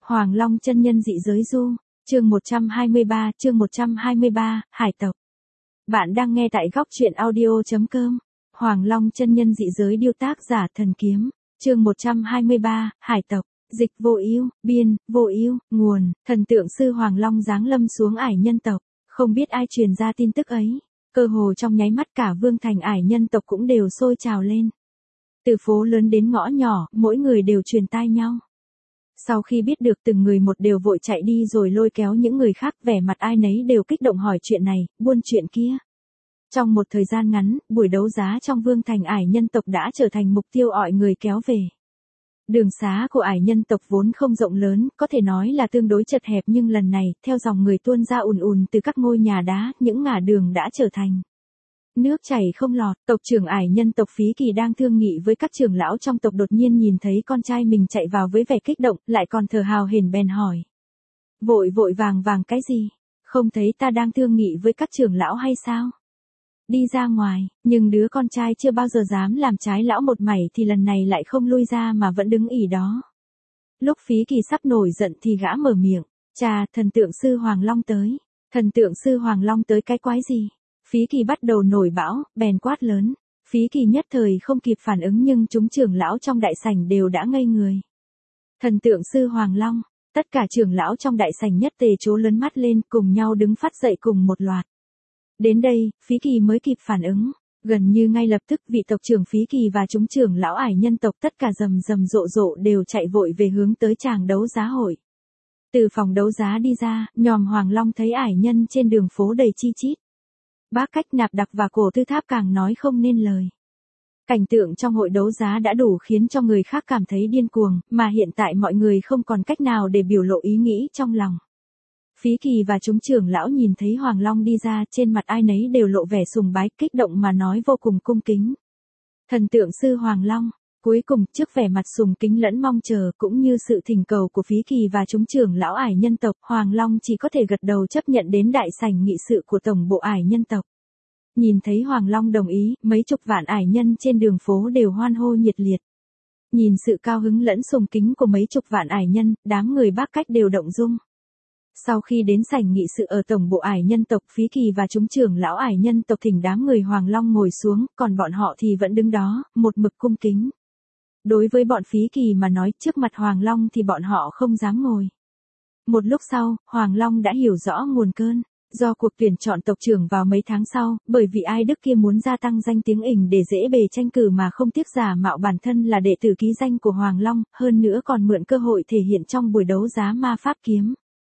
Hoàng Long chân nhân dị giới du, chương 123, hải tộc. Bạn đang nghe tại góc truyện audio.com. Hoàng Long chân nhân dị giới điêu tác giả thần kiếm, chương 123, hải tộc. Dịch vô ưu, biên, vô ưu, nguồn, thần tượng sư Hoàng Long giáng lâm xuống ải nhân tộc, không biết ai truyền ra tin tức ấy, cơ hồ trong nháy mắt cả vương thành ải nhân tộc cũng đều sôi trào lên. Từ phố lớn đến ngõ nhỏ, mỗi người đều truyền tai nhau. Sau khi biết được từng người một đều vội chạy đi rồi lôi kéo những người khác, vẻ mặt ai nấy đều kích động hỏi chuyện này, buôn chuyện kia. Trong một thời gian ngắn, buổi đấu giá trong vương thành ải nhân tộc đã trở thành mục tiêu mọi người kéo về. Đường xá của ải nhân tộc vốn không rộng lớn, có thể nói là tương đối chật hẹp, nhưng lần này, theo dòng người tuôn ra ùn ùn từ các ngôi nhà đá, những ngả đường đã trở thành nước chảy không lọt. Tộc trưởng ải nhân tộc Phí Kỳ đang thương nghị với các trưởng lão trong tộc, đột nhiên nhìn thấy con trai mình chạy vào với vẻ kích động, lại còn thở hào hển bèn hỏi. Vội vàng cái gì? Không thấy ta đang thương nghị với các trưởng lão hay sao? Đi ra ngoài, nhưng đứa con trai chưa bao giờ dám làm trái lão một mảy thì lần này lại không lui ra mà vẫn đứng ỷ đó. Lúc Phí Kỳ sắp nổi giận thì gã mở miệng. Chà, thần tượng sư Hoàng Long tới. Thần tượng sư Hoàng Long tới cái quái gì? Phí Kỳ bắt đầu nổi bão, bèn quát lớn. Phí Kỳ nhất thời không kịp phản ứng, nhưng chúng trưởng lão trong đại sảnh đều đã ngây người. Thần tượng sư Hoàng Long, tất cả trưởng lão trong đại sảnh nhất tề trố lớn mắt lên, cùng nhau đứng phát dậy cùng một loạt. Đến đây, Phí Kỳ mới kịp phản ứng. Gần như ngay lập tức vị tộc trưởng Phí Kỳ và chúng trưởng lão ải nhân tộc tất cả rầm rộ đều chạy vội về hướng tới tràng đấu giá hội. Từ phòng đấu giá đi ra, nhòm Hoàng Long thấy ải nhân trên đường phố đầy chi chít. Bác Cách, Nạp Đặc và Cổ Tư Tháp càng nói không nên lời. Cảnh tượng trong hội đấu giá đã đủ khiến cho người khác cảm thấy điên cuồng, mà hiện tại mọi người không còn cách nào để biểu lộ ý nghĩ trong lòng. Phí Kỳ và chúng trưởng lão nhìn thấy Hoàng Long đi ra, trên mặt ai nấy đều lộ vẻ sùng bái, kích động mà nói vô cùng cung kính. Thần tượng sư Hoàng Long. Cuối cùng, trước vẻ mặt sùng kính lẫn mong chờ, cũng như sự thỉnh cầu của Phí Kỳ và chúng trưởng lão ải nhân tộc, Hoàng Long chỉ có thể gật đầu chấp nhận đến đại sảnh nghị sự của tổng bộ ải nhân tộc. Nhìn thấy Hoàng Long đồng ý, mấy chục vạn ải nhân trên đường phố đều hoan hô nhiệt liệt. Nhìn sự cao hứng lẫn sùng kính của mấy chục vạn ải nhân, đám người Bác Cách đều động dung. Sau khi đến sảnh nghị sự ở tổng bộ ải nhân tộc, Phí Kỳ và chúng trưởng lão ải nhân tộc thỉnh đám người Hoàng Long ngồi xuống, còn bọn họ thì vẫn đứng đó, một mực cung kính. Đối với bọn Phí Kỳ mà nói, trước mặt Hoàng Long thì bọn họ không dám ngồi. Một lúc sau, Hoàng Long đã hiểu rõ nguồn cơn. Do cuộc tuyển chọn tộc trưởng vào mấy tháng sau, bởi vì ai Đức kia muốn gia tăng danh tiếng ỉnh để dễ bề tranh cử mà không tiếc giả mạo bản thân là đệ tử ký danh của Hoàng Long, hơn nữa còn mượn cơ hội thể hiện trong buổi đấu giá ma pháp kiếm.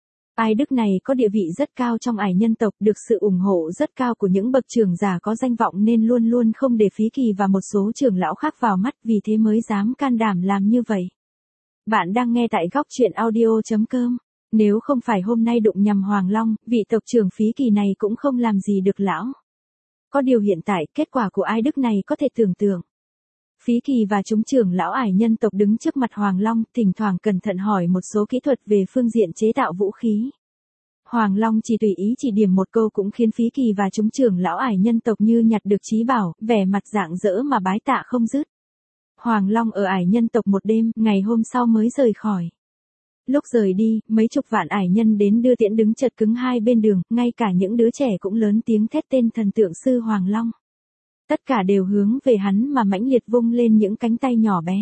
Ai Đức này có địa vị rất cao trong ải nhân tộc, được sự ủng hộ rất cao của những bậc trưởng giả có danh vọng nên luôn luôn không để Phí Kỳ và một số trưởng lão khác vào mắt, vì thế mới dám can đảm làm như vậy. Bạn đang nghe tại góc truyện audio.com. Nếu không phải hôm nay đụng nhầm Hoàng Long, vị tộc trưởng Phí Kỳ này cũng không làm gì được lão. Có điều hiện tại, kết quả của ai Đức này có thể tưởng tượng. Phí Kỳ và chúng trưởng lão ải nhân tộc đứng trước mặt Hoàng Long, thỉnh thoảng cẩn thận hỏi một số kỹ thuật về phương diện chế tạo vũ khí. Hoàng Long chỉ tùy ý chỉ điểm một câu cũng khiến Phí Kỳ và chúng trưởng lão ải nhân tộc như nhặt được trí bảo, vẻ mặt rạng rỡ mà bái tạ không dứt. Hoàng Long ở ải nhân tộc một đêm, ngày hôm sau mới rời khỏi. Lúc rời đi, mấy chục vạn ải nhân đến đưa tiễn đứng chật cứng hai bên đường, ngay cả những đứa trẻ cũng lớn tiếng thét tên thần tượng sư Hoàng Long. Tất cả đều hướng về hắn mà mãnh liệt vung lên những cánh tay nhỏ bé.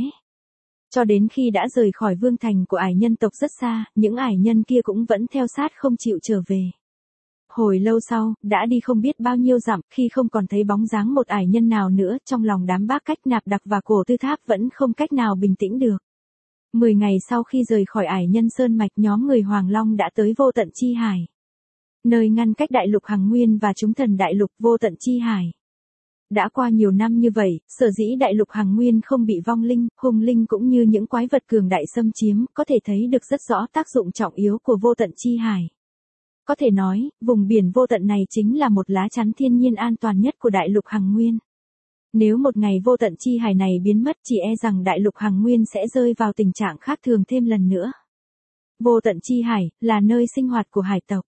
Cho đến khi đã rời khỏi vương thành của ải nhân tộc rất xa, những ải nhân kia cũng vẫn theo sát không chịu trở về. Hồi lâu sau, đã đi không biết bao nhiêu dặm, khi không còn thấy bóng dáng một ải nhân nào nữa, trong lòng đám Bác Cách, Nạp Đặc và Cổ Tư Tháp vẫn không cách nào bình tĩnh được. 10 ngày sau khi rời khỏi ải nhân sơn mạch, nhóm người Hoàng Long đã tới Vô Tận Chi Hải. Nơi ngăn cách đại lục Hằng Nguyên và chúng thần đại lục Vô Tận Chi Hải. Đã qua nhiều năm như vậy, sở dĩ đại lục Hằng Nguyên không bị vong linh, hung linh cũng như những quái vật cường đại xâm chiếm, có thể thấy được rất rõ tác dụng trọng yếu của Vô Tận Chi Hải. Có thể nói, vùng biển vô tận này chính là một lá chắn thiên nhiên an toàn nhất của đại lục Hằng Nguyên. Nếu một ngày Vô Tận Chi Hải này biến mất, chỉ e rằng đại lục Hằng Nguyên sẽ rơi vào tình trạng khác thường thêm lần nữa. Vô Tận Chi Hải là nơi sinh hoạt của hải tộc.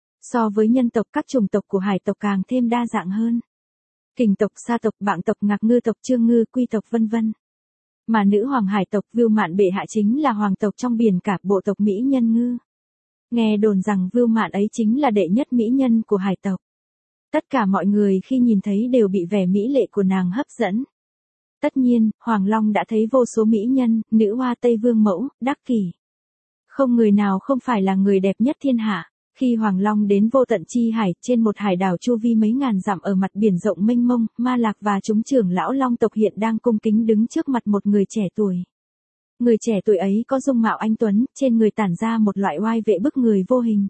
So với nhân tộc, các chủng tộc của hải tộc càng thêm đa dạng hơn. Kình tộc, sa tộc, Bạng tộc, Ngạc Ngư tộc, Chương Ngư, Quy tộc vân vân. Mà nữ hoàng hải tộc Vưu Mạn bệ hạ chính là hoàng tộc trong biển cả bộ tộc Mỹ nhân ngư. Nghe đồn rằng Vưu Mạn ấy chính là đệ nhất mỹ nhân của hải tộc. Tất cả mọi người khi nhìn thấy đều bị vẻ mỹ lệ của nàng hấp dẫn. Tất nhiên, Hoàng Long đã thấy vô số mỹ nhân, nữ hoa Tây Vương mẫu, đắc kỷ. Không người nào không phải là người đẹp nhất thiên hạ. Khi Hoàng Long đến vô tận chi hải, trên một hải đảo chu vi mấy ngàn dặm ở mặt biển rộng mênh mông, Ma Lạc và chúng trưởng lão Long tộc hiện đang cung kính đứng trước mặt một người trẻ tuổi. Người trẻ tuổi ấy có dung mạo anh tuấn, trên người tản ra một loại oai vệ bức người vô hình.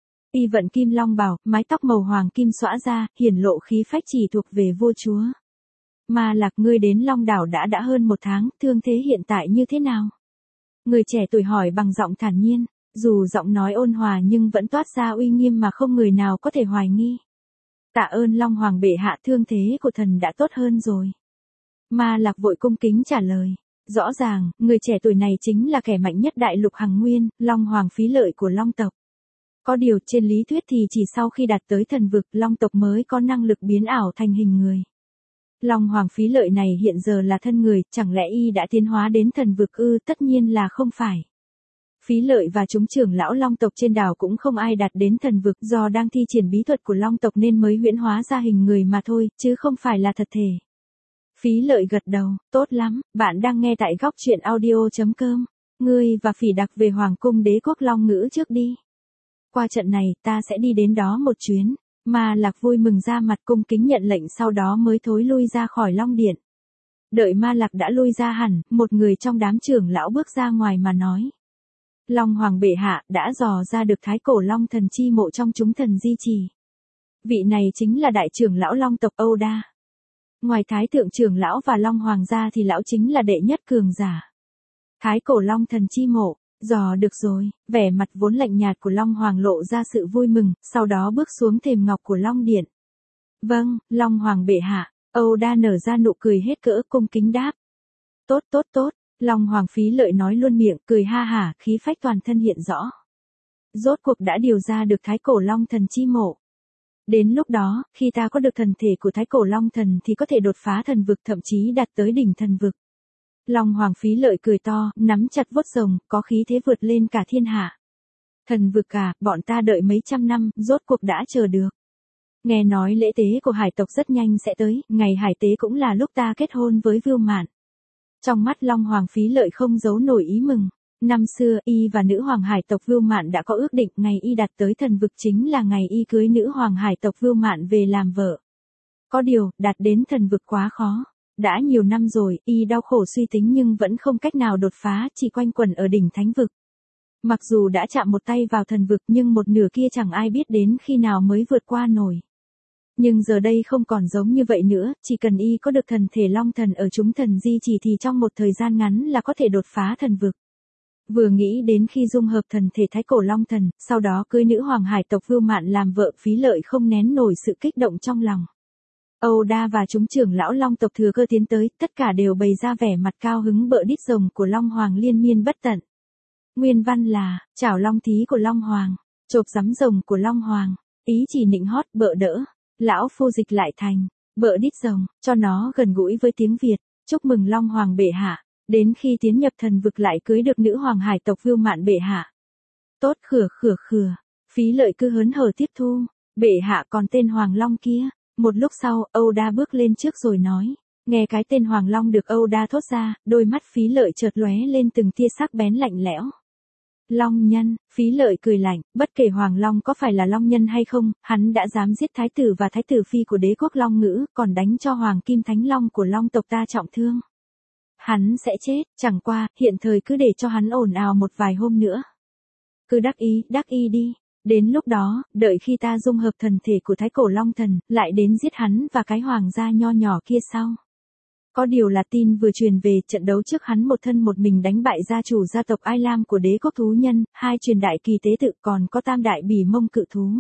Y vận kim long bào, mái tóc màu hoàng kim xõa ra, hiển lộ khí phách chỉ thuộc về vua chúa. Ma Lạc, ngươi đến Long đảo đã hơn 1 tháng, thương thế hiện tại như thế nào? Người trẻ tuổi hỏi bằng giọng thản nhiên, dù giọng nói ôn hòa nhưng vẫn toát ra uy nghiêm mà không người nào có thể hoài nghi. Tạ ơn Long Hoàng bệ hạ, thương thế của thần đã tốt hơn rồi. Ma Lạc vội cung kính trả lời. Rõ ràng, người trẻ tuổi này chính là kẻ mạnh nhất đại lục Hằng Nguyên, Long Hoàng Phí Lợi của Long tộc. Có điều trên lý thuyết thì chỉ sau khi đạt tới thần vực, Long tộc mới có năng lực biến ảo thành hình người. Long Hoàng Phí Lợi này hiện giờ là thân người, chẳng lẽ y đã tiến hóa đến thần vực ư? Tất nhiên là không phải. Phí Lợi và chúng trưởng lão Long tộc trên đảo cũng không ai đạt đến thần vực, do đang thi triển bí thuật của Long tộc nên mới huyễn hóa ra hình người mà thôi, chứ không phải là thật thể. Phí Lợi gật đầu, tốt lắm, bạn đang nghe tại góc truyện audio.com. Ngươi và Phỉ Đặc về Hoàng cung đế quốc Long Ngữ trước đi. Qua trận này, ta sẽ đi đến đó một chuyến. Ma Lạc vui mừng ra mặt cung kính nhận lệnh, sau đó mới thối lui ra khỏi Long Điện. Đợi Ma Lạc đã lui ra hẳn, một người trong đám trưởng lão bước ra ngoài mà nói. Long Hoàng bệ hạ đã dò ra được thái cổ Long thần chi mộ trong chúng thần di trì. Vị này chính là đại trưởng lão Long tộc Âu Đa. Ngoài thái thượng trưởng lão và Long Hoàng gia thì lão chính là đệ nhất cường giả. Thái cổ Long thần chi mộ, dò được rồi, vẻ mặt vốn lạnh nhạt của Long Hoàng lộ ra sự vui mừng, sau đó bước xuống thềm ngọc của Long Điện. Vâng, Long Hoàng bệ hạ, Âu Đa nở ra nụ cười hết cỡ cung kính đáp. Tốt tốt tốt, Long Hoàng Phí Lợi nói luôn miệng, cười ha hả, khí phách toàn thân hiện rõ. Rốt cuộc đã điều ra được thái cổ Long thần chi mộ. Đến lúc đó, khi ta có được thần thể của thái cổ Long thần thì có thể đột phá thần vực, thậm chí đạt tới đỉnh thần vực. Long Hoàng Phí Lợi cười to, nắm chặt vuốt rồng, có khí thế vượt lên cả thiên hạ. Thần vực à, bọn ta đợi mấy trăm năm, rốt cuộc đã chờ được. Nghe nói lễ tế của hải tộc rất nhanh sẽ tới, ngày hải tế cũng là lúc ta kết hôn với Vưu Mạn. Trong mắt Long Hoàng Phí Lợi không giấu nổi ý mừng. Năm xưa, y và nữ hoàng hải tộc Vưu Mạn đã có ước định, ngày y đạt tới thần vực chính là ngày y cưới nữ hoàng hải tộc Vưu Mạn về làm vợ. Có điều, đạt đến thần vực quá khó. Đã nhiều năm rồi, y đau khổ suy tính nhưng vẫn không cách nào đột phá, chỉ quanh quẩn ở đỉnh thánh vực. Mặc dù đã chạm một tay vào thần vực nhưng một nửa kia chẳng ai biết đến khi nào mới vượt qua nổi. Nhưng giờ đây không còn giống như vậy nữa, chỉ cần y có được thần thể Long thần ở chúng thần di trì thì trong một thời gian ngắn là có thể đột phá thần vực. Vừa nghĩ đến khi dung hợp thần thể thái cổ Long thần, sau đó cưới nữ hoàng hải tộc Vưu Mạn làm vợ, Phí Lợi không nén nổi sự kích động trong lòng. Âu Đa và chúng trưởng lão Long tộc thừa cơ tiến tới, tất cả đều bày ra vẻ mặt cao hứng bợ đít rồng của Long Hoàng liên miên bất tận. Nguyên văn là, chảo long thí của Long Hoàng, chộp giấm rồng của Long Hoàng, ý chỉ nịnh hót bợ đỡ, lão phu dịch lại thành, bợ đít rồng, cho nó gần gũi với tiếng Việt, chúc mừng Long Hoàng bệ hạ, đến khi tiến nhập thần vực lại cưới được nữ hoàng hải tộc Vưu Mạn bệ hạ. Tốt khửa, Phí Lợi cứ hớn hở tiếp thu, bệ hạ còn tên Hoàng Long kia. Một lúc sau, Âu Đa bước lên trước rồi nói, nghe cái tên Hoàng Long được Âu Đa thốt ra, đôi mắt Phí Lợi chợt lóe lên từng tia sắc bén lạnh lẽo. Long nhân, Phí Lợi cười lạnh, bất kể Hoàng Long có phải là Long nhân hay không, hắn đã dám giết thái tử và thái tử phi của đế quốc Long Ngữ, còn đánh cho Hoàng Kim Thánh Long của Long tộc ta trọng thương. Hắn sẽ chết, chẳng qua, hiện thời cứ để cho hắn ồn ào một vài hôm nữa. Cứ đắc ý đi. Đến lúc đó, đợi khi ta dung hợp thần thể của thái cổ Long thần, lại đến giết hắn và cái hoàng gia nho nhỏ kia sau. Có điều là tin vừa truyền về, trận đấu trước hắn một thân một mình đánh bại gia chủ gia tộc Ai Lam của đế quốc thú nhân, 2 truyền đại kỳ tế tự, còn có tam đại bỉ mông cự thú.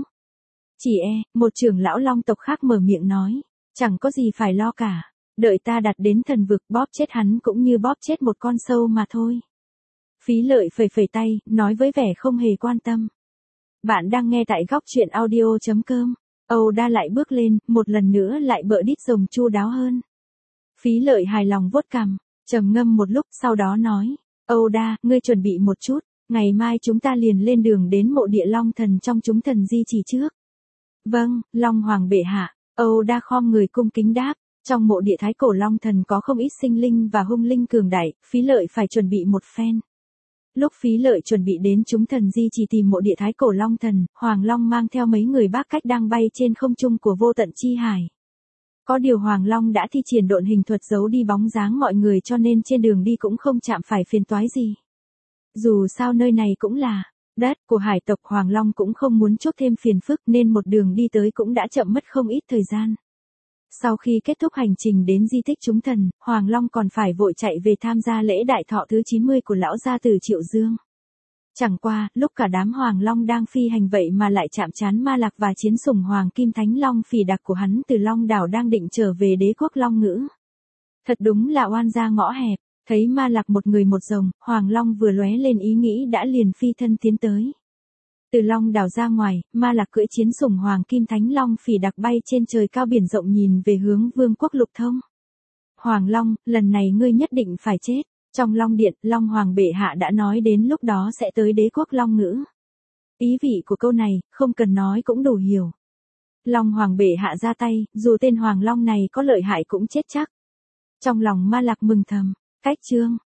Một trưởng lão Long tộc khác mở miệng nói, chẳng có gì phải lo cả, đợi ta đặt đến thần vực bóp chết hắn cũng như bóp chết một con sâu mà thôi. Phí Lợi phẩy tay, nói với vẻ không hề quan tâm. Bạn đang nghe tại góc truyện audio.com. Âu Đa lại bước lên, một lần nữa lại bợ đít rồng chu đáo hơn. Phí Lợi hài lòng vuốt cằm. Trầm ngâm một lúc sau đó nói, Âu Đa, ngươi chuẩn bị một chút, ngày mai chúng ta liền lên đường đến mộ địa Long Thần trong chúng thần di chỉ trước. Vâng, Long Hoàng bệ hạ, Âu Đa khom người cung kính đáp, trong mộ địa Thái Cổ Long Thần có không ít sinh linh và hung linh cường đại, Phí Lợi phải chuẩn bị một phen. Lúc Phí Lợi chuẩn bị đến chúng thần di chỉ tìm mộ địa Thái Cổ Long Thần, Hoàng Long mang theo mấy người bác cách đang bay trên không trung của vô tận chi hải. Có điều Hoàng Long đã thi triển độn hình thuật giấu đi bóng dáng mọi người cho nên trên đường đi cũng không chạm phải phiền toái gì. Dù sao nơi này cũng là đất của hải tộc, Hoàng Long cũng không muốn chuốc thêm phiền phức nên một đường đi tới cũng đã chậm mất không ít thời gian. Sau khi kết thúc hành trình đến di tích chúng thần, Hoàng Long còn phải vội chạy về tham gia lễ đại thọ thứ 90 của lão gia tử Triệu Dương. Chẳng qua, lúc cả đám Hoàng Long đang phi hành vậy mà lại chạm trán Ma Lạc và chiến sủng Hoàng Kim Thánh Long Phỉ Đặc của hắn từ Long Đảo đang định trở về đế quốc Long Ngữ. Thật đúng là oan gia ngõ hẹp, thấy Ma Lạc một người một rồng, Hoàng Long vừa lóe lên ý nghĩ đã liền phi thân tiến tới. Từ Long Đảo ra ngoài, Ma Lạc cưỡi chiến sủng Hoàng Kim Thánh Long Phỉ Đặc bay trên trời cao biển rộng nhìn về hướng Vương quốc Lục Thông. Hoàng Long, lần này ngươi nhất định phải chết. Trong Long Điện, Long Hoàng bệ hạ đã nói đến lúc đó sẽ tới đế quốc Long Ngữ. Ý vị của câu này, không cần nói cũng đủ hiểu. Long Hoàng bệ hạ ra tay, dù tên Hoàng Long này có lợi hại cũng chết chắc. Trong lòng Ma Lạc mừng thầm, cách chương.